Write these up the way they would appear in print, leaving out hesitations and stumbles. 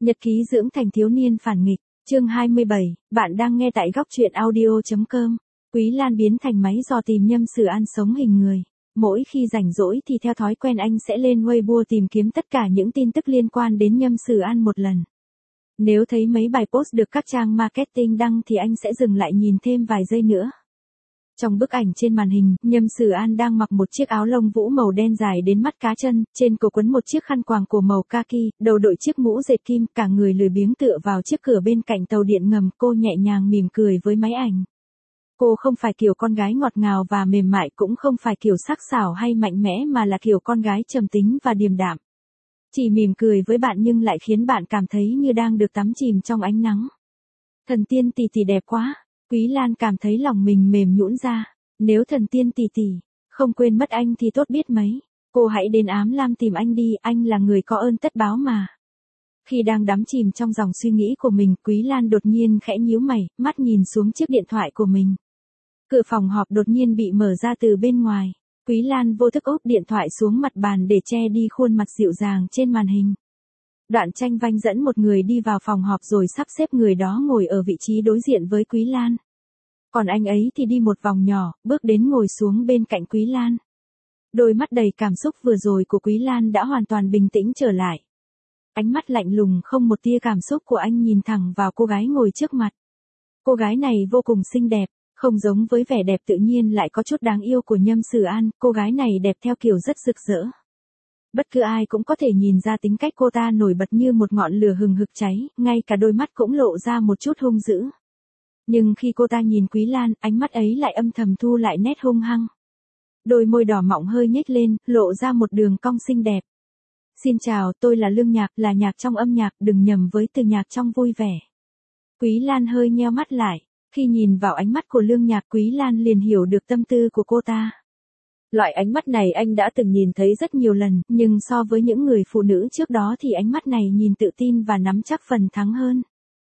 Nhật ký dưỡng thành thiếu niên phản nghịch, chương 27, bạn đang nghe tại góc truyện audio.com. Quý Lan biến thành máy dò tìm Nhâm Sử An sống hình người. Mỗi khi rảnh rỗi thì theo thói quen anh sẽ lên Weibo tìm kiếm tất cả những tin tức liên quan đến Nhâm Sử An một lần. Nếu thấy mấy bài post được các trang marketing đăng thì anh sẽ dừng lại nhìn thêm vài giây nữa. Trong bức ảnh trên màn hình, Nhâm Sử An đang mặc một chiếc áo lông vũ màu đen dài đến mắt cá chân, trên cổ quấn một chiếc khăn quàng của màu kaki, đầu đội chiếc mũ dệt kim, cả người lười biếng tựa vào chiếc cửa bên cạnh tàu điện ngầm, cô nhẹ nhàng mỉm cười với máy ảnh. Cô không phải kiểu con gái ngọt ngào và mềm mại, cũng không phải kiểu sắc sảo hay mạnh mẽ, mà là kiểu con gái trầm tính và điềm đạm. Chỉ mỉm cười với bạn nhưng lại khiến bạn cảm thấy như đang được tắm chìm trong ánh nắng. Thần tiên tỷ tỷ đẹp quá. Quý Lan cảm thấy lòng mình mềm nhũn ra. Nếu thần tiên tỷ tỷ không quên mất anh thì tốt biết mấy. Cô hãy đến Ám Lam tìm anh đi, anh là người có ơn tất báo mà. Khi đang đắm chìm trong dòng suy nghĩ của mình, Quý Lan đột nhiên khẽ nhíu mày, mắt nhìn xuống chiếc điện thoại của mình. Cửa phòng họp đột nhiên bị mở ra từ bên ngoài. Quý Lan vô thức úp điện thoại xuống mặt bàn để che đi khuôn mặt dịu dàng trên màn hình. Đoạn Tranh Vanh dẫn một người đi vào phòng họp rồi sắp xếp người đó ngồi ở vị trí đối diện với Quý Lan. Còn anh ấy thì đi một vòng nhỏ, bước đến ngồi xuống bên cạnh Quý Lan. Đôi mắt đầy cảm xúc vừa rồi của Quý Lan đã hoàn toàn bình tĩnh trở lại. Ánh mắt lạnh lùng không một tia cảm xúc của anh nhìn thẳng vào cô gái ngồi trước mặt. Cô gái này vô cùng xinh đẹp, không giống với vẻ đẹp tự nhiên lại có chút đáng yêu của Nhâm Sử An, cô gái này đẹp theo kiểu rất rực rỡ. Bất cứ ai cũng có thể nhìn ra tính cách cô ta nổi bật như một ngọn lửa hừng hực cháy, ngay cả đôi mắt cũng lộ ra một chút hung dữ. Nhưng khi cô ta nhìn Quý Lan, ánh mắt ấy lại âm thầm thu lại nét hung hăng. Đôi môi đỏ mọng hơi nhếch lên, lộ ra một đường cong xinh đẹp. Xin chào, tôi là Lương Nhạc, là nhạc trong âm nhạc, đừng nhầm với từ nhạc trong vui vẻ. Quý Lan hơi nheo mắt lại, khi nhìn vào ánh mắt của Lương Nhạc, Quý Lan liền hiểu được tâm tư của cô ta. Loại ánh mắt này anh đã từng nhìn thấy rất nhiều lần, nhưng so với những người phụ nữ trước đó thì ánh mắt này nhìn tự tin và nắm chắc phần thắng hơn.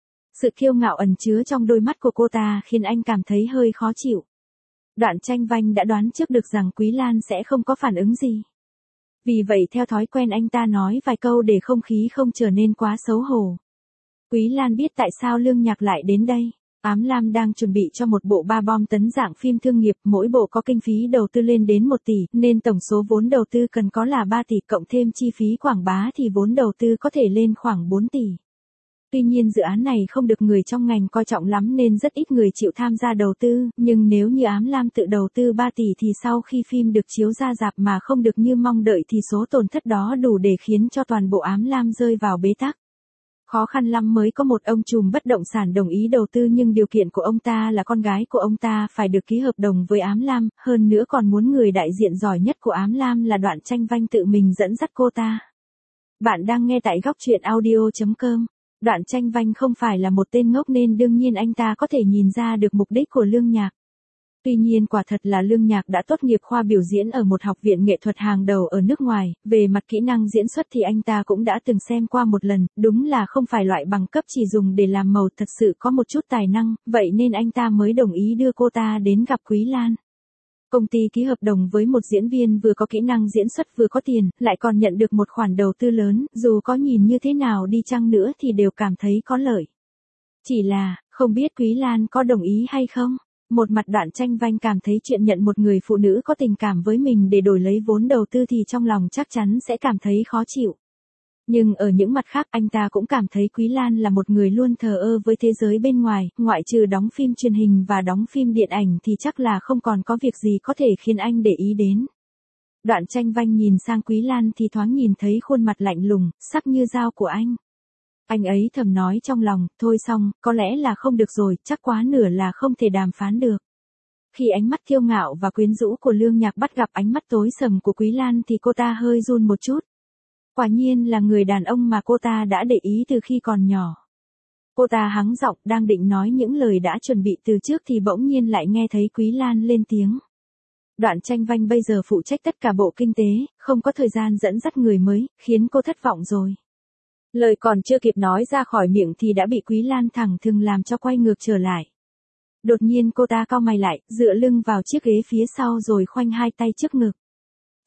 Sự kiêu ngạo ẩn chứa trong đôi mắt của cô ta khiến anh cảm thấy hơi khó chịu. Đoạn Tranh Vanh đã đoán trước được rằng Quý Lan sẽ không có phản ứng gì. Vì vậy theo thói quen anh ta nói vài câu để không khí không trở nên quá xấu hổ. Quý Lan biết tại sao Lương Nhạc lại đến đây. Ám Lam đang chuẩn bị cho một bộ 3 bom tấn dạng phim thương nghiệp, mỗi bộ có kinh phí đầu tư lên đến 1 tỷ, nên tổng số vốn đầu tư cần có là 3 tỷ, cộng thêm chi phí quảng bá thì vốn đầu tư có thể lên khoảng 4 tỷ. Tuy nhiên dự án này không được người trong ngành coi trọng lắm nên rất ít người chịu tham gia đầu tư, nhưng nếu như Ám Lam tự đầu tư 3 tỷ thì sau khi phim được chiếu ra rạp mà không được như mong đợi thì số tổn thất đó đủ để khiến cho toàn bộ Ám Lam rơi vào bế tắc. Khó khăn lắm mới có một ông trùm bất động sản đồng ý đầu tư, nhưng điều kiện của ông ta là con gái của ông ta phải được ký hợp đồng với Ám Lam, hơn nữa còn muốn người đại diện giỏi nhất của Ám Lam là Đoạn Tranh Vanh tự mình dẫn dắt cô ta. Bạn đang nghe tại góc truyện audio.com. Đoạn Tranh Vanh không phải là một tên ngốc nên đương nhiên anh ta có thể nhìn ra được mục đích của Lương Nhạc. Tuy nhiên quả thật là Lương Nhạc đã tốt nghiệp khoa biểu diễn ở một học viện nghệ thuật hàng đầu ở nước ngoài, về mặt kỹ năng diễn xuất thì anh ta cũng đã từng xem qua một lần, đúng là không phải loại bằng cấp chỉ dùng để làm màu, thật sự có một chút tài năng, vậy nên anh ta mới đồng ý đưa cô ta đến gặp Quý Lan. Công ty ký hợp đồng với một diễn viên vừa có kỹ năng diễn xuất vừa có tiền, lại còn nhận được một khoản đầu tư lớn, dù có nhìn như thế nào đi chăng nữa thì đều cảm thấy có lợi. Chỉ là, không biết Quý Lan có đồng ý hay không? Một mặt Đoạn Tranh Vanh cảm thấy chuyện nhận một người phụ nữ có tình cảm với mình để đổi lấy vốn đầu tư thì trong lòng chắc chắn sẽ cảm thấy khó chịu. Nhưng ở những mặt khác anh ta cũng cảm thấy Quý Lan là một người luôn thờ ơ với thế giới bên ngoài, ngoại trừ đóng phim truyền hình và đóng phim điện ảnh thì chắc là không còn có việc gì có thể khiến anh để ý đến. Đoạn Tranh Vanh nhìn sang Quý Lan thì thoáng nhìn thấy khuôn mặt lạnh lùng, sắc như dao của anh. Anh ấy thầm nói trong lòng, thôi xong, có lẽ là không được rồi, chắc quá nửa là không thể đàm phán được. Khi ánh mắt kiêu ngạo và quyến rũ của Lương Nhạc bắt gặp ánh mắt tối sầm của Quý Lan thì cô ta hơi run một chút. Quả nhiên là người đàn ông mà cô ta đã để ý từ khi còn nhỏ. Cô ta hắng giọng đang định nói những lời đã chuẩn bị từ trước thì bỗng nhiên lại nghe thấy Quý Lan lên tiếng. Đoạn Tranh Vanh bây giờ phụ trách tất cả bộ kinh tế, không có thời gian dẫn dắt người mới, khiến cô thất vọng rồi. Lời còn chưa kịp nói ra khỏi miệng thì đã bị Quý Lan thẳng thừng làm cho quay ngược trở lại. Đột nhiên cô ta cau mày lại, dựa lưng vào chiếc ghế phía sau rồi khoanh hai tay trước ngực.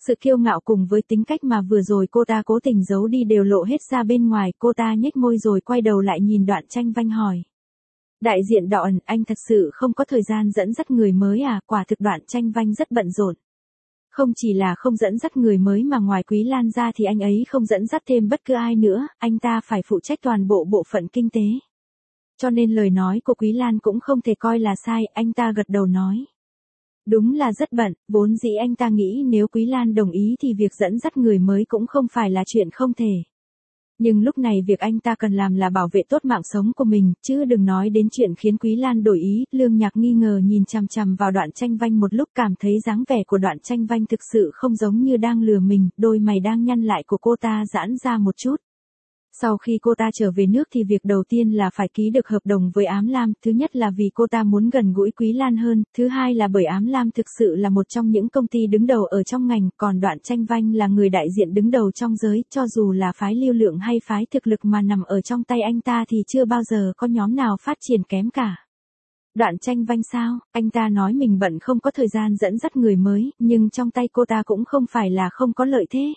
Sự kiêu ngạo cùng với tính cách mà vừa rồi cô ta cố tình giấu đi đều lộ hết ra bên ngoài, cô ta nhếch môi rồi quay đầu lại nhìn Đoạn Tranh Vanh hỏi. Đại diện Đoạn, anh thật sự không có thời gian dẫn dắt người mới à? Quả thực Đoạn Tranh Vanh rất bận rộn. Không chỉ là không dẫn dắt người mới mà ngoài Quý Lan ra thì anh ấy không dẫn dắt thêm bất cứ ai nữa, anh ta phải phụ trách toàn bộ bộ phận kinh tế. Cho nên lời nói của Quý Lan cũng không thể coi là sai, anh ta gật đầu nói. Đúng là rất bận, vốn dĩ anh ta nghĩ nếu Quý Lan đồng ý thì việc dẫn dắt người mới cũng không phải là chuyện không thể. Nhưng lúc này việc anh ta cần làm là bảo vệ tốt mạng sống của mình, chứ đừng nói đến chuyện khiến Quý Lan đổi ý. Lương Nhạc nghi ngờ nhìn chằm chằm vào Đoạn Tranh Vanh một lúc, cảm thấy dáng vẻ của Đoạn Tranh Vanh thực sự không giống như đang lừa mình, đôi mày đang nhăn lại của cô ta giãn ra một chút. Sau khi cô ta trở về nước thì việc đầu tiên là phải ký được hợp đồng với Ám Lam, thứ nhất là vì cô ta muốn gần gũi Quý Lan hơn, thứ hai là bởi Ám Lam thực sự là một trong những công ty đứng đầu ở trong ngành, còn Đoạn Tranh Vanh là người đại diện đứng đầu trong giới, cho dù là phái lưu lượng hay phái thực lực mà nằm ở trong tay anh ta thì chưa bao giờ có nhóm nào phát triển kém cả. Đoạn Tranh Vanh sao? Anh ta nói mình bận không có thời gian dẫn dắt người mới, nhưng trong tay cô ta cũng không phải là không có lợi thế.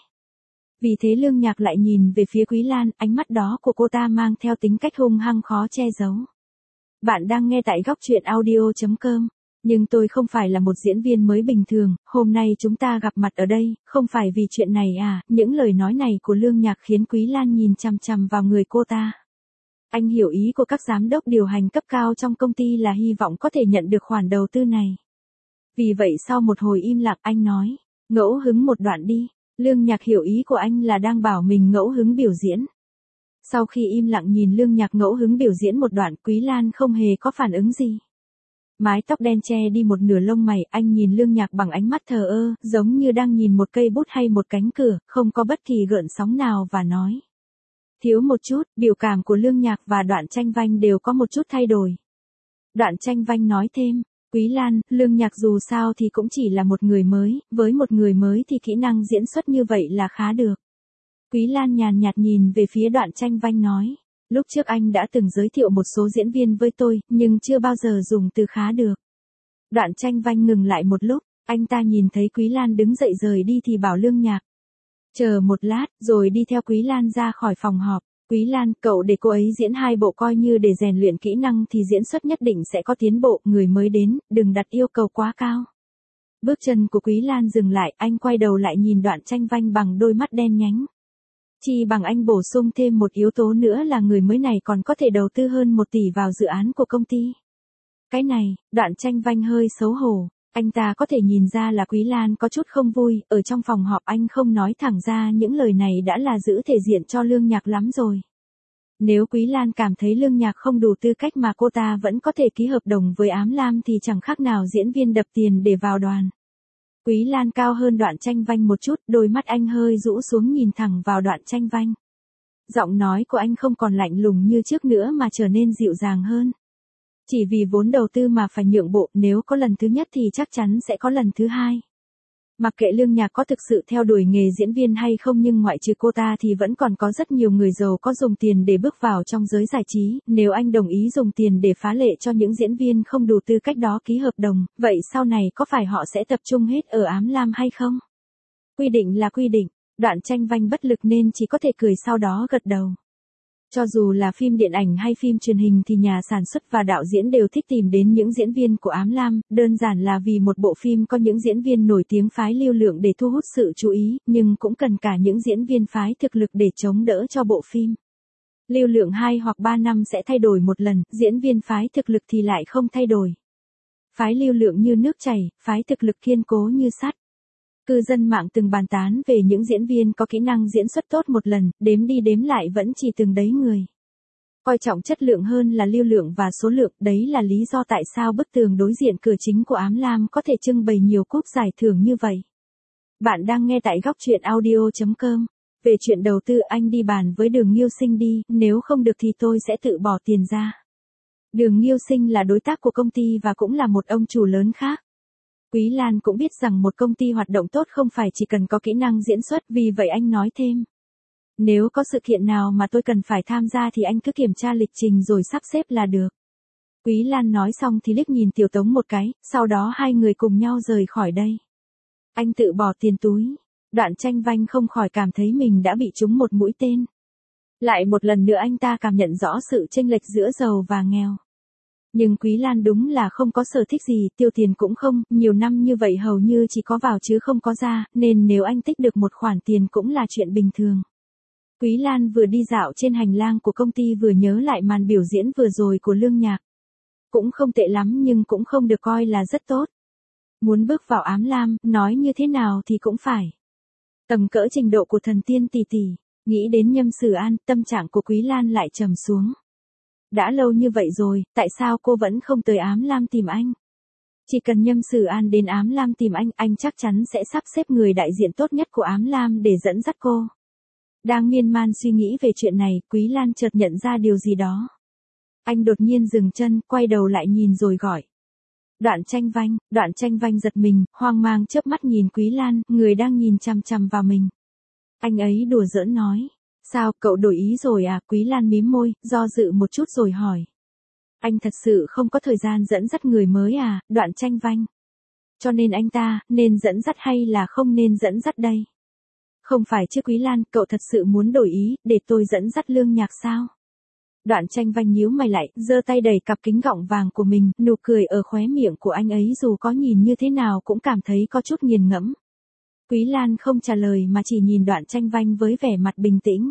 Vì thế Lương Nhạc lại nhìn về phía Quý Lan, ánh mắt đó của cô ta mang theo tính cách hung hăng khó che giấu. Bạn đang nghe tại góc truyện audio.com. Nhưng tôi không phải là một diễn viên mới bình thường, hôm nay chúng ta gặp mặt ở đây, không phải vì chuyện này à? Những lời nói này của Lương Nhạc khiến Quý Lan nhìn chằm chằm vào người cô ta. Anh hiểu ý của các giám đốc điều hành cấp cao trong công ty là hy vọng có thể nhận được khoản đầu tư này. Vì vậy sau một hồi im lặng anh nói, ngẫu hứng một đoạn đi. Lương Nhạc hiểu ý của anh là đang bảo mình ngẫu hứng biểu diễn. Sau khi im lặng nhìn Lương Nhạc ngẫu hứng biểu diễn một đoạn, Quý Lan không hề có phản ứng gì. Mái tóc đen che đi một nửa lông mày, anh nhìn Lương Nhạc bằng ánh mắt thờ ơ, giống như đang nhìn một cây bút hay một cánh cửa, không có bất kỳ gợn sóng nào và nói. Thiếu một chút, biểu cảm của Lương Nhạc và Đoạn Tranh Vanh đều có một chút thay đổi. Đoạn Tranh Vanh nói thêm. Quý Lan, Lương Nhạc dù sao thì cũng chỉ là một người mới, với một người mới thì kỹ năng diễn xuất như vậy là khá được. Quý Lan nhàn nhạt nhìn về phía Đoạn Tranh Vanh nói, lúc trước anh đã từng giới thiệu một số diễn viên với tôi, nhưng chưa bao giờ dùng từ khá được. Đoạn Tranh Vanh ngừng lại một lúc, anh ta nhìn thấy Quý Lan đứng dậy rời đi thì bảo Lương Nhạc. Chờ một lát, rồi đi theo Quý Lan ra khỏi phòng họp. Quý Lan, cậu để cô ấy diễn 2 bộ coi như để rèn luyện kỹ năng thì diễn xuất nhất định sẽ có tiến bộ, người mới đến, đừng đặt yêu cầu quá cao. Bước chân của Quý Lan dừng lại, anh quay đầu lại nhìn Đoạn Tranh Vanh bằng đôi mắt đen nhánh. Chỉ bằng anh bổ sung thêm một yếu tố nữa là người mới này còn có thể đầu tư hơn 1 tỷ vào dự án của công ty. Cái này, Đoạn Tranh Vanh hơi xấu hổ. Anh ta có thể nhìn ra là Quý Lan có chút không vui, ở trong phòng họp anh không nói thẳng ra những lời này đã là giữ thể diện cho Lương Nhạc lắm rồi. Nếu Quý Lan cảm thấy Lương Nhạc không đủ tư cách mà cô ta vẫn có thể ký hợp đồng với Ám Lam thì chẳng khác nào diễn viên đập tiền để vào đoàn. Quý Lan cao hơn Đoạn Tranh Vanh một chút, đôi mắt anh hơi rũ xuống nhìn thẳng vào Đoạn Tranh Vanh. Giọng nói của anh không còn lạnh lùng như trước nữa mà trở nên dịu dàng hơn. Chỉ vì vốn đầu tư mà phải nhượng bộ, nếu có lần thứ nhất thì chắc chắn sẽ có lần thứ hai. Mặc kệ Lương Nhạc có thực sự theo đuổi nghề diễn viên hay không, nhưng ngoại trừ cô ta thì vẫn còn có rất nhiều người giàu có dùng tiền để bước vào trong giới giải trí. Nếu anh đồng ý dùng tiền để phá lệ cho những diễn viên không đủ tư cách đó ký hợp đồng, vậy sau này có phải họ sẽ tập trung hết ở Ám Lam hay không? Quy định là quy định. Đoạn Tranh Vanh bất lực nên chỉ có thể cười sau đó gật đầu. Cho dù là phim điện ảnh hay phim truyền hình thì nhà sản xuất và đạo diễn đều thích tìm đến những diễn viên của Ám Lam, đơn giản là vì một bộ phim có những diễn viên nổi tiếng phái lưu lượng để thu hút sự chú ý, nhưng cũng cần cả những diễn viên phái thực lực để chống đỡ cho bộ phim. Lưu lượng 2 hoặc 3 năm sẽ thay đổi một lần, diễn viên phái thực lực thì lại không thay đổi. Phái lưu lượng như nước chảy, phái thực lực kiên cố như sắt. Cư dân mạng từng bàn tán về những diễn viên có kỹ năng diễn xuất tốt một lần, đếm đi đếm lại vẫn chỉ từng đấy người. Coi trọng chất lượng hơn là lưu lượng và số lượng, đấy là lý do tại sao bức tường đối diện cửa chính của Ám Lam có thể trưng bày nhiều cúp giải thưởng như vậy. Bạn đang nghe tại góc truyện audio.com. Về chuyện đầu tư anh đi bàn với Đường Nghiêu Sinh đi, nếu không được thì tôi sẽ tự bỏ tiền ra. Đường Nghiêu Sinh là đối tác của công ty và cũng là một ông chủ lớn khác. Quý Lan cũng biết rằng một công ty hoạt động tốt không phải chỉ cần có kỹ năng diễn xuất, vì vậy anh nói thêm. Nếu có sự kiện nào mà tôi cần phải tham gia thì anh cứ kiểm tra lịch trình rồi sắp xếp là được. Quý Lan nói xong thì liếc nhìn Tiểu Tống một cái, sau đó hai người cùng nhau rời khỏi đây. Anh tự bỏ tiền túi. Đoạn Tranh Vanh không khỏi cảm thấy mình đã bị trúng một mũi tên. Lại một lần nữa anh ta cảm nhận rõ sự chênh lệch giữa giàu và nghèo. Nhưng Quý Lan đúng là không có sở thích gì, tiêu tiền cũng không, nhiều năm như vậy hầu như chỉ có vào chứ không có ra, nên nếu anh tích được một khoản tiền cũng là chuyện bình thường. Quý Lan vừa đi dạo trên hành lang của công ty vừa nhớ lại màn biểu diễn vừa rồi của Lương Nhạc. Cũng không tệ lắm nhưng cũng không được coi là rất tốt. Muốn bước vào ám lam, nói như thế nào thì cũng phải. Tầm cỡ trình độ của thần tiên tỷ tỷ, nghĩ đến Nhâm Sử An, tâm trạng của Quý Lan lại trầm xuống. Đã lâu như vậy rồi, tại sao cô vẫn không tới ám lam tìm anh? Chỉ cần Nhâm Sử An đến ám lam tìm anh chắc chắn sẽ sắp xếp người đại diện tốt nhất của ám lam để dẫn dắt cô. Đang miên man suy nghĩ về chuyện này, Quý Lan chợt nhận ra điều gì đó. Anh đột nhiên dừng chân, quay đầu lại nhìn rồi gọi. Đoạn Tranh Vanh giật mình, hoang mang chớp mắt nhìn Quý Lan, người đang nhìn chằm chằm vào mình. Anh ấy đùa giỡn nói. Sao, cậu đổi ý rồi à? Quý Lan mím môi, do dự một chút rồi hỏi. Anh thật sự không có thời gian dẫn dắt người mới à, Đoạn Tranh Vanh? Cho nên anh ta, nên dẫn dắt hay là không nên dẫn dắt đây? Không phải chứ Quý Lan, cậu thật sự muốn đổi ý, để tôi dẫn dắt Lương Nhạc sao? Đoạn Tranh Vanh nhíu mày lại, giơ tay đẩy cặp kính gọng vàng của mình, nụ cười ở khóe miệng của anh ấy dù có nhìn như thế nào cũng cảm thấy có chút nghiền ngẫm. Quý Lan không trả lời mà chỉ nhìn Đoạn Tranh Vanh với vẻ mặt bình tĩnh.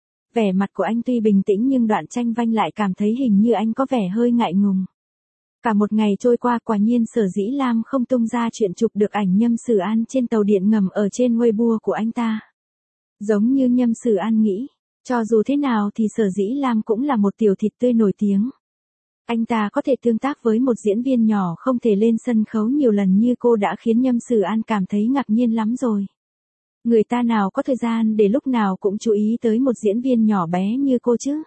Vẻ mặt của anh tuy bình tĩnh nhưng Đoạn Tranh Vanh lại cảm thấy hình như anh có vẻ hơi ngại ngùng. Cả một ngày trôi qua quả nhiên Sở Dĩ Lam không tung ra chuyện chụp được ảnh Nhâm Sử An trên tàu điện ngầm ở trên Weibo của anh ta. Giống như Nhâm Sử An nghĩ, cho dù thế nào thì Sở Dĩ Lam cũng là một tiểu thịt tươi nổi tiếng. Anh ta có thể tương tác với một diễn viên nhỏ không thể lên sân khấu nhiều lần như cô đã khiến Nhâm Sử An cảm thấy ngạc nhiên lắm rồi. Người ta nào có thời gian để lúc nào cũng chú ý tới một diễn viên nhỏ bé như cô chứ?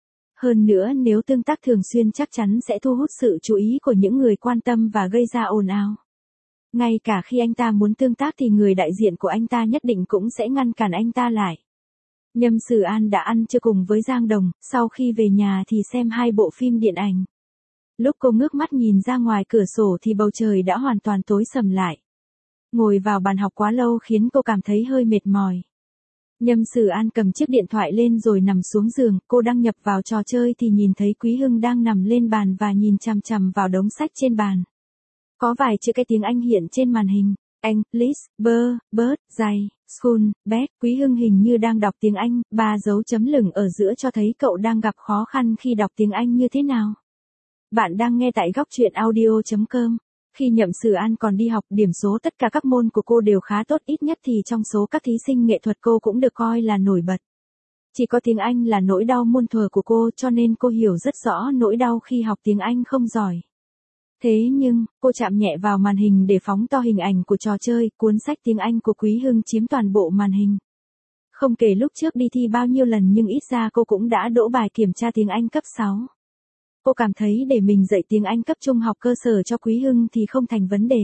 Hơn nữa nếu tương tác thường xuyên chắc chắn sẽ thu hút sự chú ý của những người quan tâm và gây ra ồn ào. Ngay cả khi anh ta muốn tương tác thì người đại diện của anh ta nhất định cũng sẽ ngăn cản anh ta lại. Nhâm Sử An đã ăn trưa cùng với Giang Đồng, sau khi về nhà thì xem 2 bộ phim điện ảnh. Lúc cô ngước mắt nhìn ra ngoài cửa sổ thì bầu trời đã hoàn toàn tối sầm lại. Ngồi vào bàn học quá lâu khiến cô cảm thấy hơi mệt mỏi. Nhâm Sử An cầm chiếc điện thoại lên rồi nằm xuống giường, cô đăng nhập vào trò chơi thì nhìn thấy Quý Hưng đang nằm lên bàn và nhìn chằm chằm vào đống sách trên bàn. Có vài chữ cái tiếng Anh hiện trên màn hình. Anh, Liz, bird, giày, school, bag. Quý Hưng hình như đang đọc tiếng Anh, 3 dấu chấm lửng ở giữa cho thấy cậu đang gặp khó khăn khi đọc tiếng Anh như thế nào. Bạn đang nghe tại góc truyện audio.com. Khi Nhậm Sử An còn đi học, điểm số tất cả các môn của cô đều khá tốt, ít nhất thì trong số các thí sinh nghệ thuật cô cũng được coi là nổi bật. Chỉ có tiếng Anh là nỗi đau muôn thuở của cô cho nên cô hiểu rất rõ nỗi đau khi học tiếng Anh không giỏi. Thế nhưng, cô chạm nhẹ vào màn hình để phóng to hình ảnh của trò chơi, cuốn sách tiếng Anh của Quý Hưng chiếm toàn bộ màn hình. Không kể lúc trước đi thi bao nhiêu lần nhưng ít ra cô cũng đã đỗ bài kiểm tra tiếng Anh cấp 6. Cô cảm thấy để mình dạy tiếng Anh cấp trung học cơ sở cho Quý Hưng thì không thành vấn đề.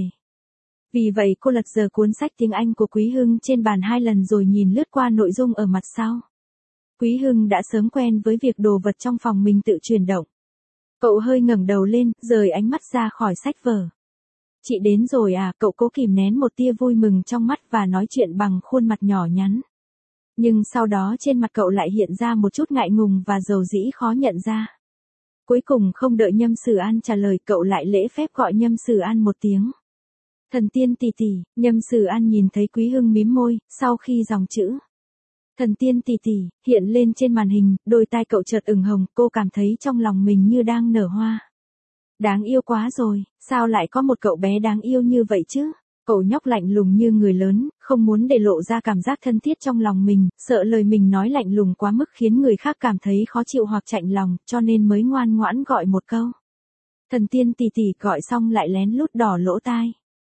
Vì vậy cô lật dở cuốn sách tiếng Anh của Quý Hưng trên bàn 2 lần rồi nhìn lướt qua nội dung ở mặt sau. Quý Hưng đã sớm quen với việc đồ vật trong phòng mình tự chuyển động. Cậu hơi ngẩng đầu lên, rời ánh mắt ra khỏi sách vở. Chị đến rồi à, cậu cố kìm nén một tia vui mừng trong mắt và nói chuyện bằng khuôn mặt nhỏ nhắn. Nhưng sau đó trên mặt cậu lại hiện ra một chút ngại ngùng và dầu dĩ khó nhận ra. Cuối cùng không đợi Nhâm Sử An trả lời cậu lại lễ phép gọi Nhâm Sử An một tiếng. Thần tiên tỷ tỷ. Nhâm Sử An nhìn thấy Quý Hưng mím môi, sau khi dòng chữ Thần tiên tỷ tỷ hiện lên trên màn hình, đôi tai cậu chợt ửng hồng, cô cảm thấy trong lòng mình như đang nở hoa. Đáng yêu quá rồi, sao lại có một cậu bé đáng yêu như vậy chứ? Cậu nhóc lạnh lùng như người lớn, không muốn để lộ ra cảm giác thân thiết trong lòng mình, sợ lời mình nói lạnh lùng quá mức khiến người khác cảm thấy khó chịu hoặc chạnh lòng, cho nên mới ngoan ngoãn gọi một câu. Thần tiên tỷ tỷ, gọi xong lại lén lút đỏ lỗ tai.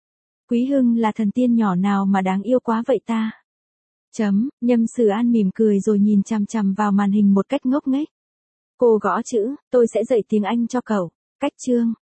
Quý Hưng là thần tiên nhỏ nào mà đáng yêu quá vậy ta? Nhâm Sử An mỉm cười rồi nhìn chằm chằm vào màn hình một cách ngốc nghếch. Cô gõ chữ, tôi sẽ dạy tiếng Anh cho cậu. Cách chương.